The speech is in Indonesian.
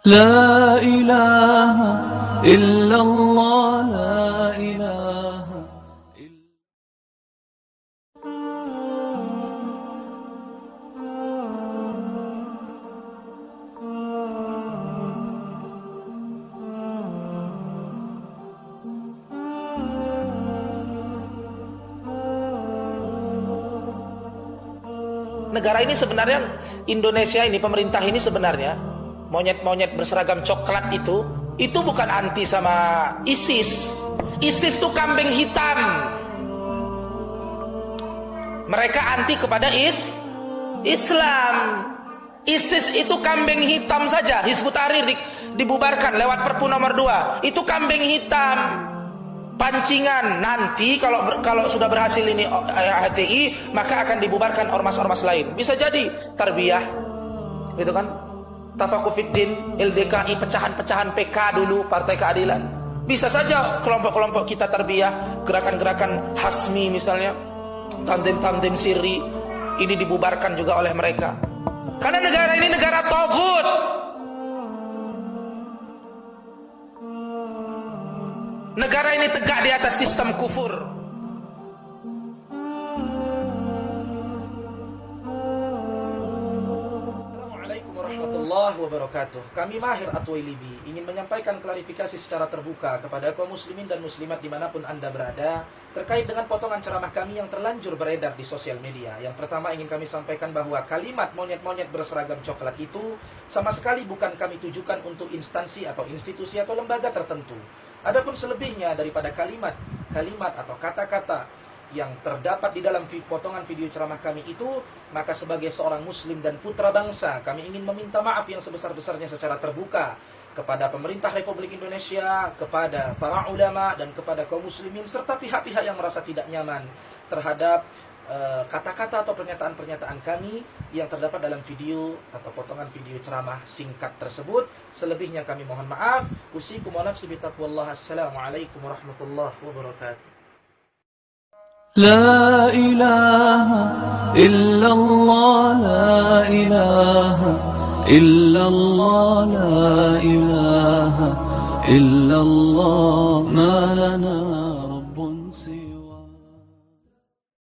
لا إله إلا الله لا إله إلا Negara ini sebenarnya, Indonesia ini, pemerintah ini sebenarnya, monyet-monyet berseragam coklat itu bukan anti sama ISIS. ISIS itu kambing hitam. Mereka anti kepada Islam. ISIS itu kambing hitam saja. Hizbut Tahrir dibubarkan lewat Perpu nomor 2. Itu kambing hitam. Pancingan. Nanti kalau sudah berhasil ini HTI, maka akan dibubarkan ormas-ormas lain. Bisa jadi tarbiyah, gitu kan? Tafakufiddin, LDKI, pecahan-pecahan PK dulu, Partai Keadilan. Bisa saja kelompok-kelompok kita tarbiyah, gerakan-gerakan Hasmi misalnya, tandem-tandem sirri, ini dibubarkan juga oleh mereka. Karena negara ini negara taghut. Negara ini tegak di atas sistem kufur. Assalamualaikum warahmatullahi wabarakatuh. Kami Mahir At-Twailibi ingin menyampaikan klarifikasi secara terbuka kepada kaum muslimin dan muslimat dimanapun Anda berada terkait dengan potongan ceramah kami yang terlanjur beredar di sosial media. Yang pertama ingin kami sampaikan bahwa kalimat monyet-monyet berseragam coklat itu sama sekali bukan kami tujukan untuk instansi atau institusi atau lembaga tertentu. Adapun selebihnya daripada kalimat atau kata-kata yang terdapat di dalam potongan video ceramah kami itu, maka sebagai seorang muslim dan putra bangsa, kami ingin meminta maaf yang sebesar-besarnya secara terbuka kepada pemerintah Republik Indonesia, kepada para ulama, dan kepada kaum muslimin, serta pihak-pihak yang merasa tidak nyaman terhadap kata-kata atau pernyataan-pernyataan kami yang terdapat dalam video atau potongan video ceramah singkat tersebut. Selebihnya kami mohon maaf. Usikum wa nafsi bitaqwallah. Assalamualaikum warahmatullahi wabarakatuh. لا إله إلا الله لا إله إلا الله لا إله إلا الله ما لنا